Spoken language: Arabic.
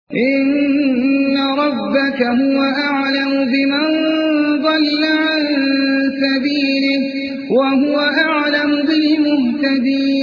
إن ربك هو أعلم بمن ضل عن سبيله وهو أعلم بالمهتدين